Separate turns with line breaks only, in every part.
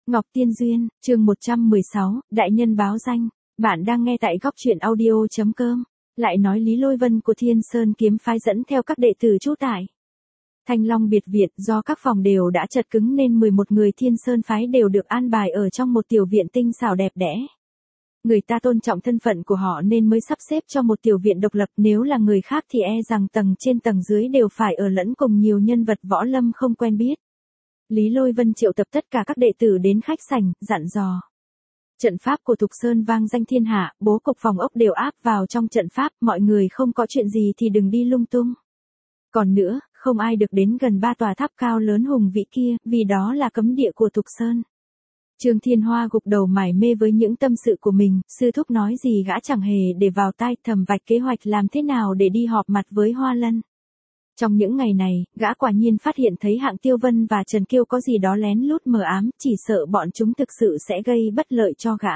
Ngọc Tiên Duyên, chương 116, Đại nhân báo danh. Bạn đang nghe tại góc truyện audio.com. Lại nói Lý Lôi Vân của Thiên Sơn kiếm phái dẫn theo các đệ tử trú tại Thanh Long biệt viện, do các phòng đều đã chật cứng nên 11 người Thiên Sơn phái đều được an bài ở trong một tiểu viện tinh xảo đẹp đẽ. Người ta tôn trọng thân phận của họ nên mới sắp xếp cho một tiểu viện độc lập, nếu là người khác thì e rằng tầng trên tầng dưới đều phải ở lẫn cùng nhiều nhân vật võ lâm không quen biết. Lý Lôi Vân triệu tập tất cả các đệ tử đến khách sảnh, dặn dò. Trận pháp của Thục Sơn vang danh thiên hạ, bố cục phòng ốc đều áp vào trong trận pháp, mọi người không có chuyện gì thì đừng đi lung tung. Còn nữa, không ai được đến gần 3 tòa tháp cao lớn hùng vĩ kia, vì đó là cấm địa của Thục Sơn. Trương Thiên Hoa gục đầu mải mê với những tâm sự của mình, sư thúc nói gì gã chẳng hề để vào tai, thầm vạch kế hoạch làm thế nào để đi họp mặt với Hoa Lân. Trong những ngày này, gã quả nhiên phát hiện thấy Hạng Tiêu Vân và Trần Kiêu có gì đó lén lút mờ ám, chỉ sợ bọn chúng thực sự sẽ gây bất lợi cho gã.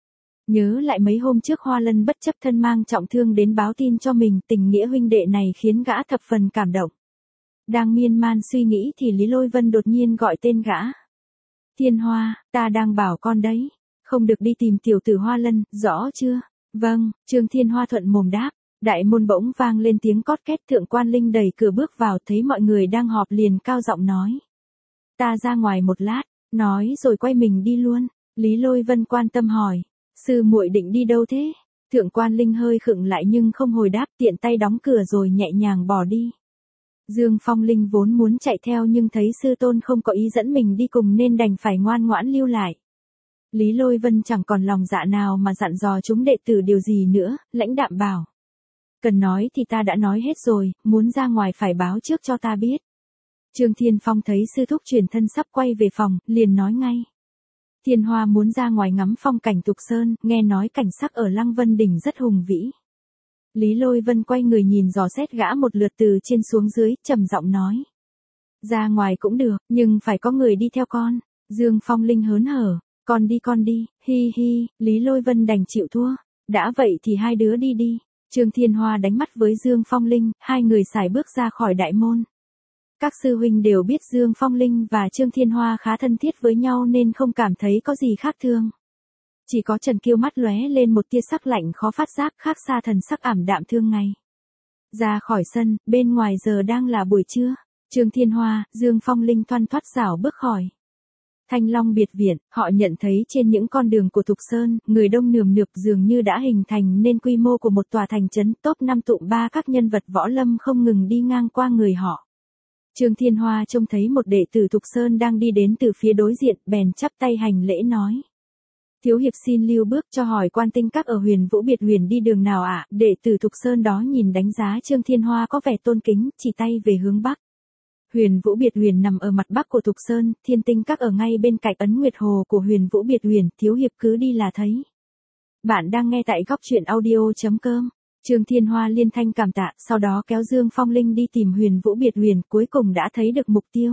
Nhớ lại mấy hôm trước Hoa Lân bất chấp thân mang trọng thương đến báo tin cho mình, tình nghĩa huynh đệ này khiến gã thập phần cảm động. Đang miên man suy nghĩ thì Lý Lôi Vân đột nhiên gọi tên gã. Thiên Hoa, ta đang bảo con đấy, không được đi tìm tiểu tử Hoa Lân, rõ chưa? Vâng, Trương Thiên Hoa thuận mồm đáp. Đại môn bỗng vang lên tiếng cót két, Thượng Quan Linh đẩy cửa bước vào, thấy mọi người đang họp liền cao giọng nói. Ta ra ngoài một lát, nói rồi quay mình đi luôn. Lý Lôi Vân quan tâm hỏi, sư muội định đi đâu thế? Thượng Quan Linh hơi khựng lại nhưng không hồi đáp, tiện tay đóng cửa rồi nhẹ nhàng bỏ đi. Dương Phong Linh vốn muốn chạy theo nhưng thấy sư tôn không có ý dẫn mình đi cùng nên đành phải ngoan ngoãn lưu lại. Lý Lôi Vân chẳng còn lòng dạ nào mà dặn dò chúng đệ tử điều gì nữa, lãnh đạm bảo. Cần nói thì ta đã nói hết rồi, muốn ra ngoài phải báo trước cho ta biết. Trương Thiên Phong thấy sư thúc chuyển thân sắp quay về phòng, liền nói ngay. Thiên Hoa muốn ra ngoài ngắm phong cảnh Thục Sơn, nghe nói cảnh sắc ở Lăng Vân Đỉnh rất hùng vĩ. Lý Lôi Vân quay người nhìn dò xét gã một lượt từ trên xuống dưới, trầm giọng nói. Ra ngoài cũng được, nhưng phải có người đi theo con. Dương Phong Linh hớn hở, con đi, hi hi, Lý Lôi Vân đành chịu thua. Đã vậy thì hai đứa đi đi. Trương Thiên Hoa đánh mắt với Dương Phong Linh, hai người sải bước ra khỏi đại môn. Các sư huynh đều biết Dương Phong Linh và Trương Thiên Hoa khá thân thiết với nhau nên không cảm thấy có gì khác thường. Chỉ có Trần Kiêu mắt lóe lên một tia sắc lạnh khó phát giác, khác xa thần sắc ảm đạm thương ngày. Ra khỏi sân, bên ngoài giờ đang là buổi trưa. Trương Thiên Hoa, Dương Phong Linh thoăn thoắt rảo bước khỏi Thanh Long biệt viện, họ nhận thấy trên những con đường của Thục Sơn, người đông nườm nượp dường như đã hình thành nên quy mô của một tòa thành trấn, top 5 tụm 3 các nhân vật võ lâm không ngừng đi ngang qua người họ. Trương Thiên Hoa trông thấy một đệ tử Thục Sơn đang đi đến từ phía đối diện, bèn chắp tay hành lễ nói. Thiếu hiệp xin lưu bước cho hỏi Quan Tinh Các ở Huyền Vũ biệt huyền đi đường nào ạ? Đệ tử Thục Sơn đó nhìn đánh giá Trương Thiên Hoa có vẻ tôn kính, chỉ tay về hướng bắc. Huyền Vũ biệt huyền nằm ở mặt bắc của Thục Sơn, Thiên Tinh Các ở ngay bên cạnh Ấn Nguyệt Hồ của Huyền Vũ biệt huyền, thiếu hiệp cứ đi là thấy. Bạn đang nghe tại góc truyện audio.com. Trương Thiên Hoa liên thanh cảm tạ, sau đó kéo Dương Phong Linh đi tìm Huyền Vũ biệt huyền, cuối cùng đã thấy được mục tiêu.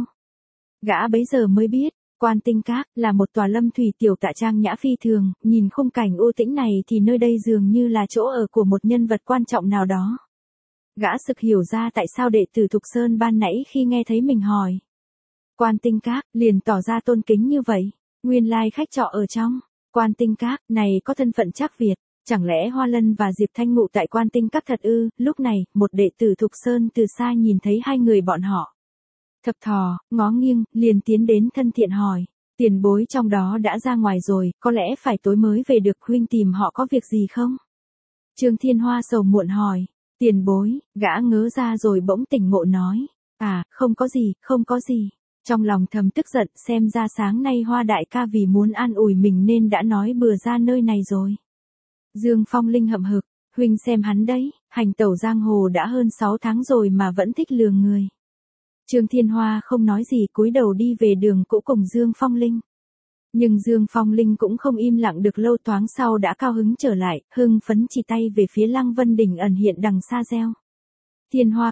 Gã bấy giờ mới biết, Quan Tinh Các là một tòa lâm thủy tiểu tạ trang nhã phi thường, nhìn khung cảnh u tĩnh này thì nơi đây dường như là chỗ ở của một nhân vật quan trọng nào đó. Gã sực hiểu ra tại sao đệ tử Thục Sơn ban nãy khi nghe thấy mình hỏi. Quan Tinh Các, liền tỏ ra tôn kính như vậy. Nguyên lai khách trọ ở trong Quan Tinh Các này có thân phận trác Việt. Chẳng lẽ Hoa Lân và Diệp Thanh ngụ tại Quan Tinh Các thật ư? Lúc này, một đệ tử Thục Sơn từ xa nhìn thấy hai người bọn họ. Thập thò, ngó nghiêng, liền tiến đến thân thiện hỏi. Tiền bối trong đó đã ra ngoài rồi, có lẽ phải tối mới về được, huynh tìm họ có việc gì không? Trương Thiên Hoa sầu muộn hỏi. Tiền bối, gã ngớ ra rồi bỗng tỉnh ngộ nói. À, không có gì. Trong lòng thầm tức giận, xem ra sáng nay Hoa đại ca vì muốn an ủi mình nên đã nói bừa ra nơi này rồi. Dương Phong Linh hậm hực, huynh xem hắn đấy, hành tẩu giang hồ đã hơn 6 tháng rồi mà vẫn thích lừa người. Trương Thiên Hoa không nói gì, cúi đầu đi về đường cũ cùng Dương Phong Linh. Nhưng Dương Phong Linh cũng không im lặng được lâu, thoáng sau đã cao hứng trở lại, hưng phấn chỉ tay về phía Lăng Vân Đỉnh ẩn hiện đằng xa reo. Thiên Hoa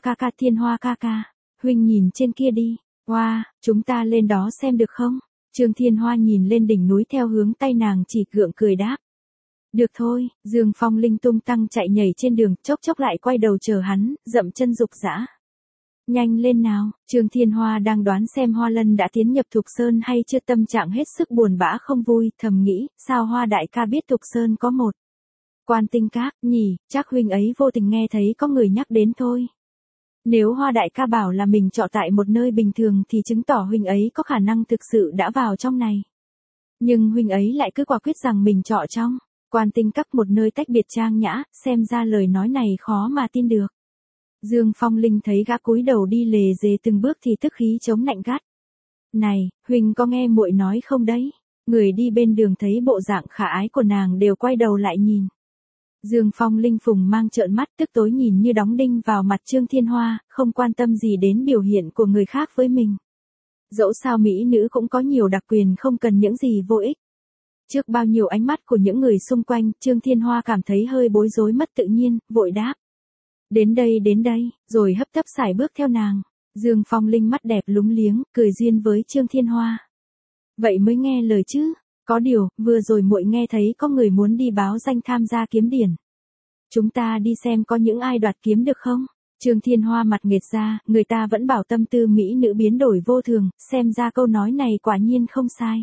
ca ca, huynh nhìn trên kia đi, wow, chúng ta lên đó xem được không? Trương Thiên Hoa nhìn lên đỉnh núi theo hướng tay nàng chỉ, gượng cười đáp. Được thôi, Dương Phong Linh tung tăng chạy nhảy trên đường, chốc chốc lại quay đầu chờ hắn, dậm chân dục dã. Nhanh lên nào, Trương Thiên Hoa đang đoán xem Hoa Lân đã tiến nhập Thục Sơn hay chưa, tâm trạng hết sức buồn bã không vui, thầm nghĩ, sao Hoa đại ca biết Thục Sơn có một Quan Tinh Các nhỉ, chắc huynh ấy vô tình nghe thấy có người nhắc đến thôi. Nếu Hoa đại ca bảo là mình trọ tại một nơi bình thường thì chứng tỏ huynh ấy có khả năng thực sự đã vào trong này. Nhưng huynh ấy lại cứ quả quyết rằng mình trọ trong Quan Tinh Các, một nơi tách biệt trang nhã, xem ra lời nói này khó mà tin được. Dương Phong Linh thấy gã cúi đầu đi lề dề từng bước thì tức khí chống lạnh gắt. Này, huynh có nghe muội nói không đấy? Người đi bên đường thấy bộ dạng khả ái của nàng đều quay đầu lại nhìn. Dương Phong Linh phùng mang trợn mắt tức tối nhìn như đóng đinh vào mặt Trương Thiên Hoa, không quan tâm gì đến biểu hiện của người khác với mình. Dẫu sao mỹ nữ cũng có nhiều đặc quyền, không cần những gì vô ích. Trước bao nhiêu ánh mắt của những người xung quanh, Trương Thiên Hoa cảm thấy hơi bối rối mất tự nhiên, vội đáp. Đến đây, rồi hấp tấp sải bước theo nàng. Dương Phong Linh mắt đẹp lúng liếng, cười duyên với Trương Thiên Hoa. Vậy mới nghe lời chứ, có điều, vừa rồi muội nghe thấy có người muốn đi báo danh tham gia kiếm điển. Chúng ta đi xem có những ai đoạt kiếm được không? Trương Thiên Hoa mặt nghệt ra, người ta vẫn bảo tâm tư mỹ nữ biến đổi vô thường, xem ra câu nói này quả nhiên không sai.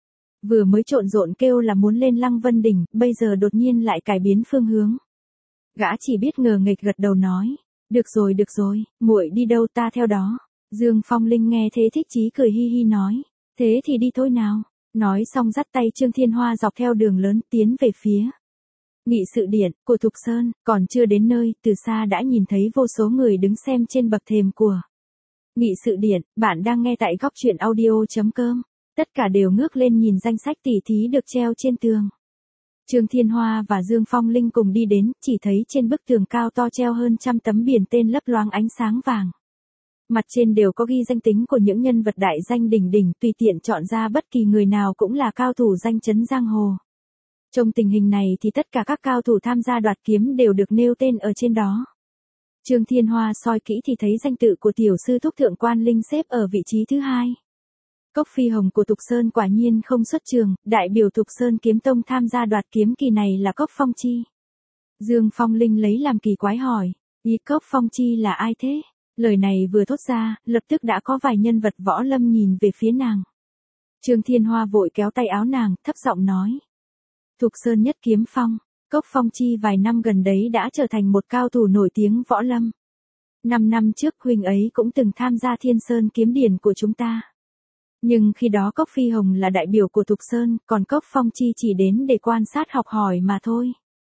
Vừa mới trộn rộn kêu là muốn lên Lăng Vân Đỉnh, bây giờ đột nhiên lại cải biến phương hướng. Gã chỉ biết ngờ nghệch gật đầu nói, được rồi, muội đi đâu ta theo đó. Dương Phong Linh nghe thế thích chí cười hi hi nói, thế thì đi thôi nào. Nói xong dắt tay Trương Thiên Hoa dọc theo đường lớn tiến về phía nghị sự điện của Thục Sơn, còn chưa đến nơi, từ xa đã nhìn thấy vô số người đứng xem trên bậc thềm của nghị sự điện. Bạn đang nghe tại góc truyện audio.com. Tất cả đều ngước lên nhìn danh sách tỉ thí được treo trên tường. Trương Thiên Hoa và Dương Phong Linh cùng đi đến, chỉ thấy trên bức tường cao to treo hơn 100 tấm biển tên lấp loáng ánh sáng vàng. Mặt trên đều có ghi danh tính của những nhân vật đại danh đỉnh đỉnh, tùy tiện chọn ra bất kỳ người nào cũng là cao thủ danh chấn giang hồ. Trong tình hình này thì tất cả các cao thủ tham gia đoạt kiếm đều được nêu tên ở trên đó. Trương Thiên Hoa soi kỹ thì thấy danh tự của tiểu sư thúc Thượng Quan Linh xếp ở vị trí thứ 2. Cốc Phi Hồng của Thục Sơn quả nhiên không xuất trường, đại biểu Thục Sơn Kiếm Tông tham gia đoạt kiếm kỳ này là Cốc Phong Chi. Dương Phong Linh lấy làm kỳ quái hỏi, ý Cốc Phong Chi là ai thế? Lời này vừa thốt ra, lập tức đã có vài nhân vật võ lâm nhìn về phía nàng. Trương Thiên Hoa vội kéo tay áo nàng, thấp giọng nói. Thục Sơn nhất kiếm phong, Cốc Phong Chi vài năm gần đấy đã trở thành một cao thủ nổi tiếng võ lâm. 5 năm trước huynh ấy cũng từng tham gia Thiên Sơn kiếm điển của chúng ta. Nhưng khi đó Cốc Phi Hồng là đại biểu của Thục Sơn, còn Cốc Phong Chi chỉ đến để quan sát học hỏi mà thôi.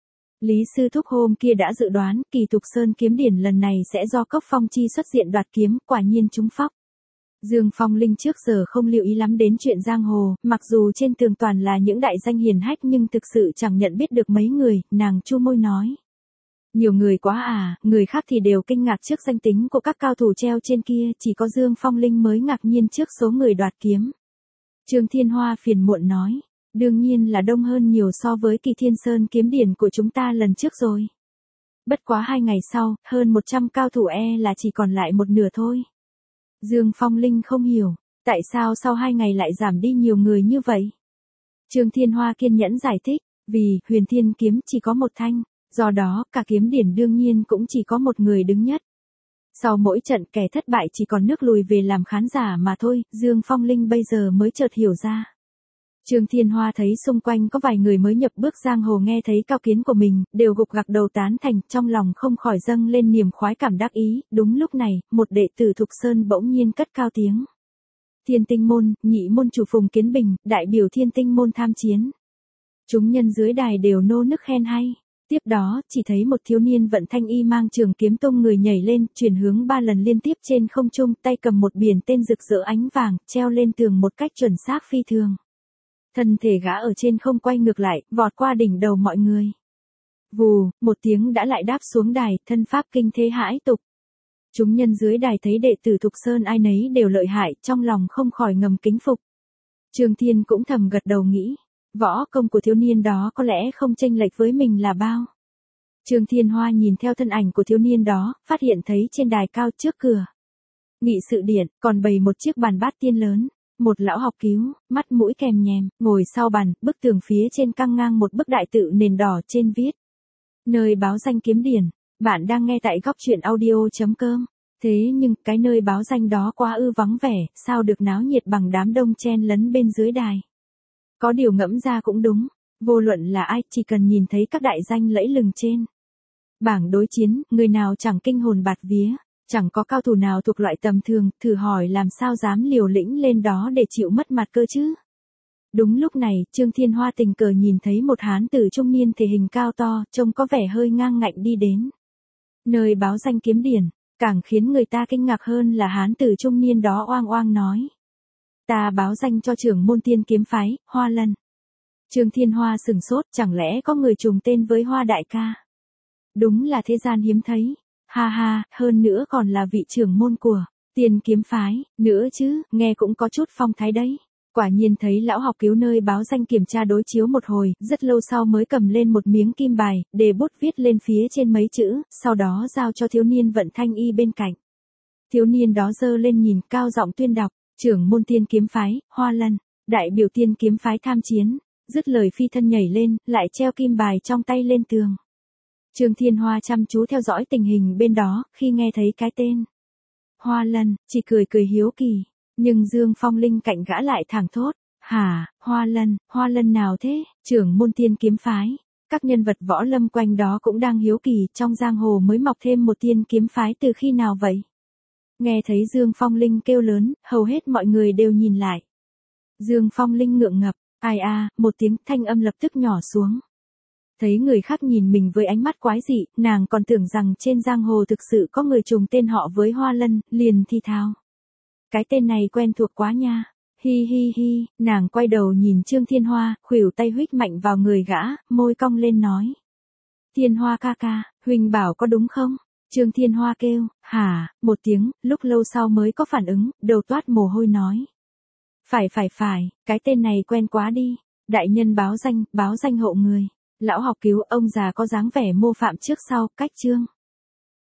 Lý sư thúc hôm kia đã dự đoán kỳ Thục Sơn kiếm điển lần này sẽ do Cốc Phong Chi xuất diện đoạt kiếm, quả nhiên trúng phóc. Dương Phong Linh trước giờ không lưu ý lắm đến chuyện giang hồ, mặc dù trên tường toàn là những đại danh hiển hách nhưng thực sự chẳng nhận biết được mấy người, nàng chu môi nói. Nhiều người quá à, người khác thì đều kinh ngạc trước danh tính của các cao thủ treo trên kia, chỉ có Dương Phong Linh mới ngạc nhiên trước số người đoạt kiếm. Trương Thiên Hoa phiền muộn nói, đương nhiên là đông hơn nhiều so với kỳ Thiên Sơn kiếm điển của chúng ta lần trước rồi. Bất quá 2 ngày sau, hơn 100 cao thủ là chỉ còn lại một nửa thôi. Dương Phong Linh không hiểu, tại sao sau 2 ngày lại giảm đi nhiều người như vậy? Trương Thiên Hoa kiên nhẫn giải thích, vì Huyền Thiên kiếm chỉ có một thanh. Do đó, cả kiếm điển đương nhiên cũng chỉ có một người đứng nhất. Sau mỗi trận kẻ thất bại chỉ còn nước lùi về làm khán giả mà thôi, Dương Phong Linh bây giờ mới chợt hiểu ra. Trương Thiên Hoa thấy xung quanh có vài người mới nhập bước giang hồ nghe thấy cao kiến của mình, đều gục gặc đầu tán thành, trong lòng không khỏi dâng lên niềm khoái cảm đắc ý. Đúng lúc này, một đệ tử Thục Sơn bỗng nhiên cất cao tiếng. Thiên Tinh môn, nhị môn chủ Phùng Kiến Bình, đại biểu Thiên Tinh môn tham chiến. Chúng nhân dưới đài đều nô nức khen hay. Tiếp đó, chỉ thấy một thiếu niên vận thanh y mang trường kiếm tung người nhảy lên, chuyển hướng 3 lần liên tiếp trên không trung, tay cầm một biển tên rực rỡ ánh vàng, treo lên tường một cách chuẩn xác phi thường. Thân thể gã ở trên không quay ngược lại, vọt qua đỉnh đầu mọi người. Vù, một tiếng đã lại đáp xuống đài, thân pháp kinh thế hãi tục. Chúng nhân dưới đài thấy đệ tử Thục Sơn ai nấy đều lợi hại, trong lòng không khỏi ngầm kính phục. Trương Thiên cũng thầm gật đầu nghĩ. Võ công của thiếu niên đó có lẽ không chênh lệch với mình là bao. Trương Thiên Hoa nhìn theo thân ảnh của thiếu niên đó, phát hiện thấy trên đài cao trước cửa nghị sự điện, còn bày một chiếc bàn bát tiên lớn. Một lão học cứu, mắt mũi kèm nhèm, ngồi sau bàn, bức tường phía trên căng ngang một bức đại tự nền đỏ trên viết. Nơi báo danh kiếm điển. Bạn đang nghe tại góc truyện audio.com. Thế nhưng cái nơi báo danh đó quá vắng vẻ, sao được náo nhiệt bằng đám đông chen lấn bên dưới đài. Có điều ngẫm ra cũng đúng, vô luận là ai, chỉ cần nhìn thấy các đại danh lẫy lừng trên bảng đối chiến, người nào chẳng kinh hồn bạt vía, chẳng có cao thủ nào thuộc loại tầm thường, thử hỏi làm sao dám liều lĩnh lên đó để chịu mất mặt cơ chứ. Đúng lúc này, Trương Thiên Hoa tình cờ nhìn thấy một hán tử trung niên thể hình cao to, trông có vẻ hơi ngang ngạnh đi đến nơi báo danh kiếm điển. Càng khiến người ta kinh ngạc hơn là hán tử trung niên đó oang oang nói: "Ta báo danh cho trưởng môn Tiên kiếm phái, Hoa Lân." Trương Thiên Hoa sửng sốt, chẳng lẽ có người trùng tên với Hoa đại ca? Đúng là thế gian hiếm thấy. Ha ha, hơn nữa còn là vị trưởng môn của Tiên kiếm phái, nữa chứ, nghe cũng có chút phong thái đấy. Quả nhiên thấy lão học cứu nơi báo danh kiểm tra đối chiếu một hồi, rất lâu sau mới cầm lên một miếng kim bài, để bút viết lên phía trên mấy chữ, sau đó giao cho thiếu niên vận thanh y bên cạnh. Thiếu niên đó giơ lên nhìn, cao giọng tuyên đọc: "Trưởng môn Tiên kiếm phái, Hoa Lân, đại biểu Tiên kiếm phái tham chiến." Dứt lời phi thân nhảy lên, lại treo kim bài trong tay lên tường. Trương Thiên Hoa chăm chú theo dõi tình hình bên đó, khi nghe thấy cái tên Hoa Lân, chỉ cười cười hiếu kỳ. Nhưng Dương Phong Linh cạnh gã lại thẳng thốt: "Hả, Hoa Lân nào thế, trưởng môn Tiên kiếm phái?" Các nhân vật võ lâm quanh đó cũng đang hiếu kỳ, trong giang hồ mới mọc thêm một Tiên kiếm phái từ khi nào vậy? Nghe thấy Dương Phong Linh kêu lớn, hầu hết mọi người đều nhìn lại. Dương Phong Linh ngượng ngập, ai một tiếng, thanh âm lập tức nhỏ xuống. Thấy người khác nhìn mình với ánh mắt quái dị, nàng còn tưởng rằng trên giang hồ thực sự có người trùng tên họ với Hoa Lân, liền thi thào: "Cái tên này quen thuộc quá nha." Hi hi hi, nàng quay đầu nhìn Trương Thiên Hoa, khuỷu tay huých mạnh vào người gã, môi cong lên nói: "Thiên Hoa ca ca, huynh bảo có đúng không?" Trương Thiên Hoa kêu: "Hả?" một tiếng, lúc lâu sau mới có phản ứng, đầu toát mồ hôi nói: Phải, cái tên này quen quá đi. Đại nhân báo danh hộ người." Lão học cứu, ông già có dáng vẻ mô phạm trước sau, cách Trương